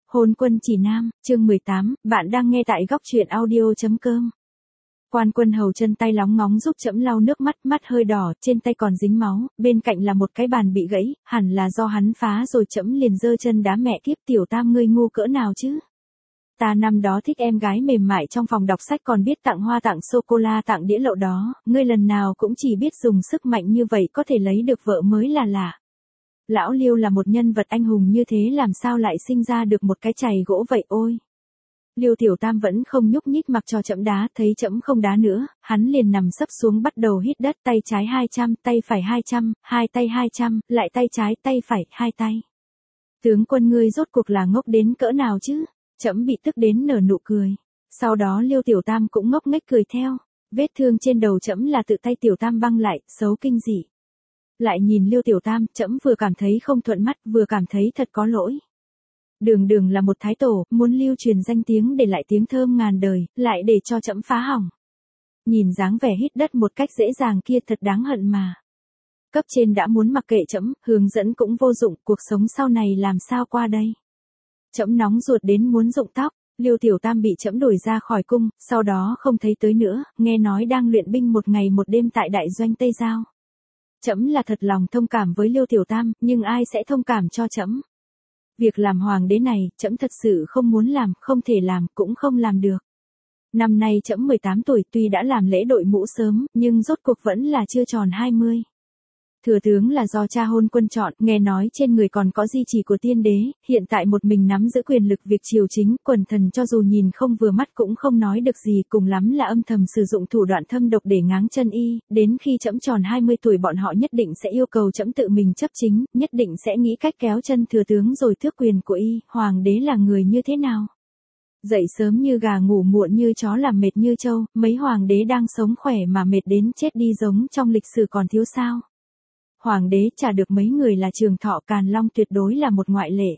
Hôn quân chỉ nam, chương 18, bạn đang nghe tại góc truyện audio.com. Quan Quân Hầu chân tay lóng ngóng giúp trẫm lau nước mắt, mắt hơi đỏ, trên tay còn dính máu, bên cạnh là một cái bàn bị gãy, hẳn là do hắn phá rồi. Trẫm liền giơ chân đá mẹ kiếp, Tiểu Tam ngươi ngu cỡ nào chứ? Ta năm đó thích em gái mềm mại trong phòng đọc sách, còn biết tặng hoa tặng sô-cô-la tặng đĩa lậu đó, ngươi lần nào cũng chỉ biết dùng sức mạnh như vậy có thể lấy được vợ mới là lạ. Lão Liêu là một nhân vật anh hùng như thế, làm sao lại sinh ra được một cái chày gỗ vậy ôi. Liêu Tiểu Tam vẫn không nhúc nhích, mặc cho trẫm đá, thấy trẫm không đá nữa, hắn liền nằm sấp xuống bắt đầu hít đất, tay trái 200, tay phải 200, hai tay 200, lại tay trái, tay phải, hai tay. Tướng quân ngươi rốt cuộc là ngốc đến cỡ nào chứ? Trẫm bị tức đến nở nụ cười. Sau đó Liêu Tiểu Tam cũng ngốc nghếch cười theo. Vết thương trên đầu trẫm là tự tay Tiểu Tam băng lại, xấu kinh dị. Lại nhìn Liêu Tiểu Tam, trẫm vừa cảm thấy không thuận mắt, vừa cảm thấy thật có lỗi. Đường Đường là một thái tổ, muốn lưu truyền danh tiếng để lại tiếng thơm ngàn đời, lại để cho trẫm phá hỏng. Nhìn dáng vẻ hít đất một cách dễ dàng kia thật đáng hận mà. Cấp trên đã muốn mặc kệ trẫm, hướng dẫn cũng vô dụng, cuộc sống sau này làm sao qua đây? Trẫm nóng ruột đến muốn rụng tóc. Liêu Tiểu Tam bị trẫm đuổi ra khỏi cung, sau đó không thấy tới nữa, nghe nói đang luyện binh một ngày một đêm tại đại doanh Tây Giao. Trẫm là thật lòng thông cảm với Liêu Tiểu Tam, nhưng ai sẽ thông cảm cho trẫm? Việc làm hoàng đế này, trẫm thật sự không muốn làm, không thể làm, cũng không làm được. Năm nay trẫm 18 tuổi, tuy đã làm lễ đội mũ sớm, nhưng rốt cuộc vẫn là chưa tròn 20. Thừa tướng là do cha Hôn Quân chọn, nghe nói trên người còn có di chỉ của tiên đế, hiện tại một mình nắm giữ quyền lực việc triều chính, quần thần cho dù nhìn không vừa mắt cũng không nói được gì, cùng lắm là âm thầm sử dụng thủ đoạn thâm độc để ngáng chân y, đến khi trẫm tròn 20 tuổi bọn họ nhất định sẽ yêu cầu trẫm tự mình chấp chính, nhất định sẽ nghĩ cách kéo chân thừa tướng rồi tước quyền của y. Hoàng đế là người như thế nào? Dậy sớm như gà, ngủ muộn như chó, làm mệt như trâu, mấy hoàng đế đang sống khỏe mà mệt đến chết đi giống trong lịch sử còn thiếu sao? Hoàng đế chả được mấy người là trường thọ, Càn Long tuyệt đối là một ngoại lệ.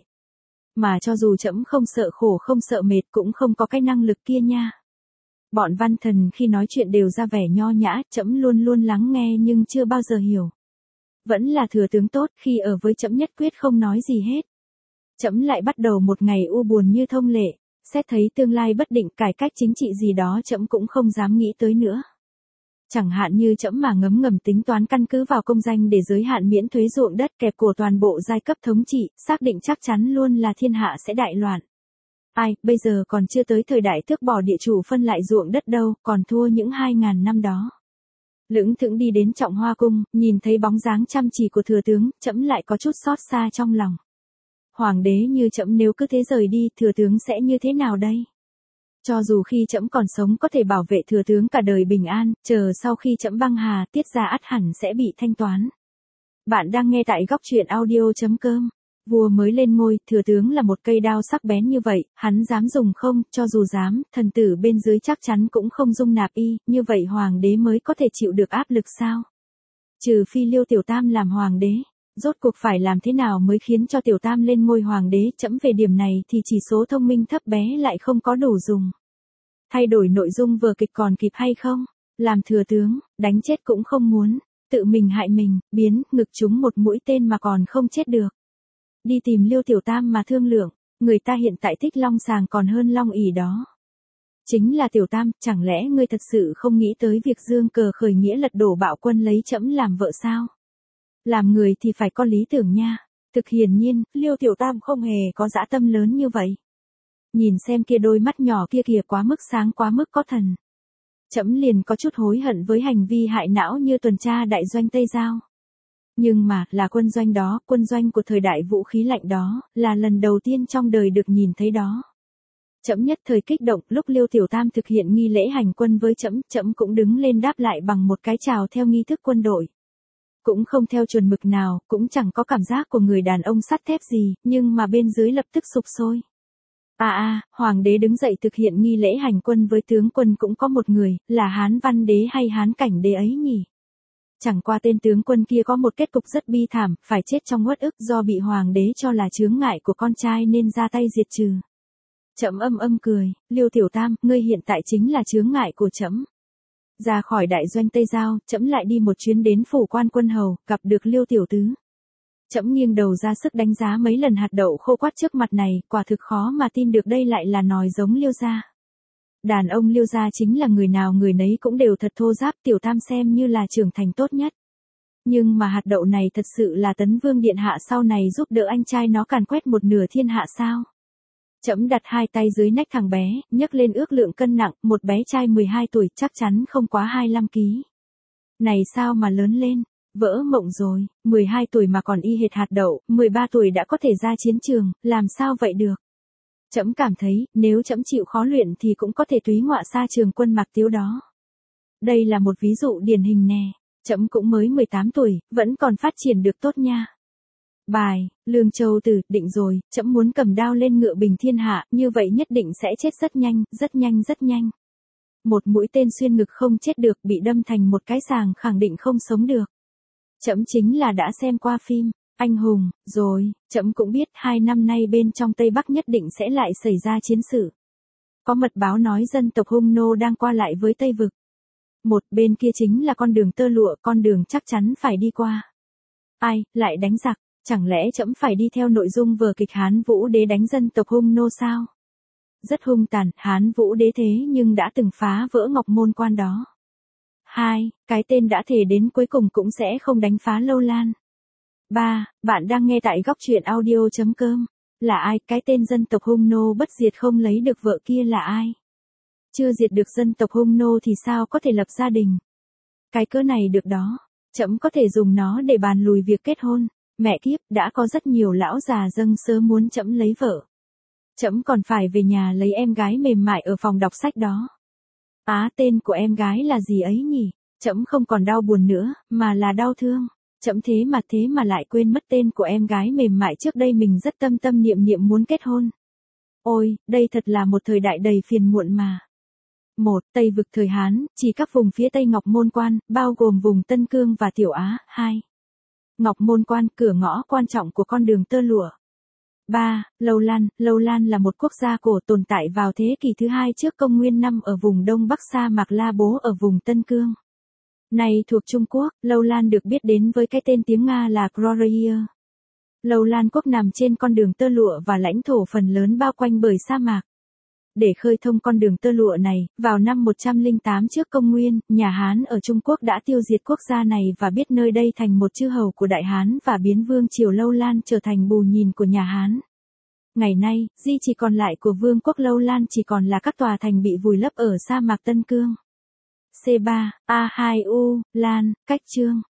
Mà cho dù trẫm không sợ khổ không sợ mệt cũng không có cái năng lực kia nha. Bọn văn thần khi nói chuyện đều ra vẻ nho nhã, trẫm luôn luôn lắng nghe nhưng chưa bao giờ hiểu. Vẫn là thừa tướng tốt, khi ở với trẫm nhất quyết không nói gì hết. Trẫm lại bắt đầu một ngày u buồn như thông lệ, xét thấy tương lai bất định, cải cách chính trị gì đó trẫm cũng không dám nghĩ tới nữa. Chẳng hạn như trẫm mà ngấm ngầm tính toán căn cứ vào công danh để giới hạn miễn thuế ruộng đất, kẹp cổ toàn bộ giai cấp thống trị, xác định chắc chắn luôn là thiên hạ sẽ đại loạn. Ai, bây giờ còn chưa tới thời đại tước bỏ địa chủ phân lại ruộng đất đâu, còn thua những 2000 năm đó. Lững thững đi đến Trọng Hoa cung, nhìn thấy bóng dáng chăm chỉ của thừa tướng, trẫm lại có chút xót xa trong lòng. Hoàng đế như trẫm nếu cứ thế rời đi, thừa tướng sẽ như thế nào đây? Cho dù khi trẫm còn sống có thể bảo vệ thừa tướng cả đời bình an, chờ sau khi trẫm băng hà, tiết ra ắt hẳn sẽ bị thanh toán. Bạn đang nghe tại góc truyện audio.com. Vua mới lên ngôi, thừa tướng là một cây đao sắc bén như vậy, hắn dám dùng không? Cho dù dám, thần tử bên dưới chắc chắn cũng không dung nạp y, như vậy hoàng đế mới có thể chịu được áp lực sao? Trừ phi Liêu Tiểu Tam làm hoàng đế. Rốt cuộc phải làm thế nào mới khiến cho Tiểu Tam lên ngôi hoàng đế? Trẫm về điểm này thì chỉ số thông minh thấp bé lại không có đủ dùng. Thay đổi nội dung vở kịch còn kịp hay không? Làm thừa tướng, đánh chết cũng không muốn, tự mình hại mình, biến ngực trúng một mũi tên mà còn không chết được. Đi tìm Liêu Tiểu Tam mà thương lượng, người ta hiện tại thích long sàng còn hơn long ỷ đó. Chính là Tiểu Tam, chẳng lẽ ngươi thật sự không nghĩ tới việc dương cờ khởi nghĩa lật đổ bạo quân lấy trẫm làm vợ sao? Làm người thì phải có lý tưởng nha. Thực hiển nhiên, Liêu Tiểu Tam không hề có dã tâm lớn như vậy. Nhìn xem kia đôi mắt nhỏ kia kìa, quá mức sáng, quá mức có thần. Trẫm liền có chút hối hận với hành vi hại não như tuần tra đại doanh Tây Giao. Nhưng mà, là quân doanh đó, quân doanh của thời đại vũ khí lạnh đó, là lần đầu tiên trong đời được nhìn thấy đó. Trẫm nhất thời kích động, lúc Liêu Tiểu Tam thực hiện nghi lễ hành quân với trẫm, trẫm cũng đứng lên đáp lại bằng một cái chào theo nghi thức quân đội. Cũng không theo chuẩn mực nào, cũng chẳng có cảm giác của người đàn ông sắt thép gì, nhưng mà bên dưới lập tức sục sôi. Hoàng đế đứng dậy thực hiện nghi lễ hành quân với tướng quân cũng có một người, là Hán Văn Đế hay Hán Cảnh Đế ấy nhỉ? Chẳng qua tên tướng quân kia có một kết cục rất bi thảm, phải chết trong uất ức do bị hoàng đế cho là chướng ngại của con trai nên ra tay diệt trừ. Trẫm âm cười, Liêu Tiểu Tam, ngươi hiện tại chính là chướng ngại của trẫm. Ra khỏi đại doanh Tây Giao, trẫm lại đi một chuyến đến phủ Quan Quân Hầu, gặp được Liêu Tiểu Tứ. Trẫm nghiêng đầu ra sức đánh giá mấy lần hạt đậu khô quắt trước mặt này, quả thực khó mà tin được đây lại là nòi giống Liêu gia. Đàn ông Liêu gia chính là người nào người nấy cũng đều thật thô ráp, Tiểu Tam xem như là trưởng thành tốt nhất. Nhưng mà hạt đậu này thật sự là Tấn Vương điện hạ sau này giúp đỡ anh trai nó càn quét một nửa thiên hạ sao? Trẫm đặt hai tay dưới nách thằng bé, nhấc lên ước lượng cân nặng, một bé trai 12 tuổi chắc chắn không quá 25 ký. Này sao mà lớn lên, vỡ mộng rồi, 12 tuổi mà còn y hệt hạt đậu, 13 tuổi đã có thể ra chiến trường, làm sao vậy được? Trẫm cảm thấy, nếu trẫm chịu khó luyện thì cũng có thể túy ngọa xa trường quân Mạc Tiếu đó. Đây là một ví dụ điển hình nè, trẫm cũng mới 18 tuổi, vẫn còn phát triển được tốt nha. Bài, Lương Châu Tử, định rồi, trẫm muốn cầm đao lên ngựa bình thiên hạ, như vậy nhất định sẽ chết rất nhanh, rất nhanh rất nhanh. Một mũi tên xuyên ngực không chết được, bị đâm thành một cái sàng khẳng định không sống được. Trẫm chính là đã xem qua phim Anh Hùng, rồi, trẫm cũng biết 2 năm nay bên trong Tây Bắc nhất định sẽ lại xảy ra chiến sự. Có mật báo nói dân tộc Hung Nô đang qua lại với Tây Vực. Một bên kia chính là con đường tơ lụa, con đường chắc chắn phải đi qua. Ai, lại đánh giặc, chẳng lẽ trẫm phải đi theo nội dung vở kịch Hán Vũ Đế đánh dân tộc Hung Nô sao? Rất hung tàn, Hán Vũ Đế thế nhưng đã từng phá vỡ Ngọc Môn Quan đó. 2. Cái tên đã thề đến cuối cùng cũng sẽ không đánh phá Lâu Lan. 3. Bạn đang nghe tại góc truyện audio.com. Là ai, cái tên dân tộc Hung Nô bất diệt không lấy được vợ kia là ai? Chưa diệt được dân tộc Hung Nô thì sao có thể lập gia đình? Cái cớ này được đó, trẫm có thể dùng nó để bàn lùi việc kết hôn. Mẹ kiếp, đã có rất nhiều lão già dâng sớ muốn trẫm lấy vợ. Trẫm còn phải về nhà lấy em gái mềm mại ở phòng đọc sách đó. Tên của em gái là gì ấy nhỉ? Trẫm không còn đau buồn nữa, mà là đau thương. Trẫm thế mà lại quên mất tên của em gái mềm mại trước đây mình rất tâm tâm niệm niệm muốn kết hôn. Ôi, đây thật là một thời đại đầy phiền muộn mà. 1. Tây Vực thời Hán, chỉ các vùng phía Tây Ngọc Môn Quan, bao gồm vùng Tân Cương và Tiểu Á. 2. Ngọc Môn Quan, cửa ngõ quan trọng của con đường tơ lụa. 3. Lâu Lan là một quốc gia cổ tồn tại vào thế kỷ thứ 2 trước công nguyên năm ở vùng Đông Bắc sa mạc La Bố ở vùng Tân Cương. Nay thuộc Trung Quốc, Lâu Lan được biết đến với cái tên tiếng Nga là Kroria. Lâu Lan quốc nằm trên con đường tơ lụa và lãnh thổ phần lớn bao quanh bởi sa mạc. Để khơi thông con đường tơ lụa này, vào năm 108 trước công nguyên, nhà Hán ở Trung Quốc đã tiêu diệt quốc gia này và biết nơi đây thành một chư hầu của Đại Hán và biến vương triều Lâu Lan trở thành bù nhìn của nhà Hán. Ngày nay, di chỉ còn lại của vương quốc Lâu Lan chỉ còn là các tòa thành bị vùi lấp ở sa mạc Tân Cương. C3, A2U, Lan, cách chương.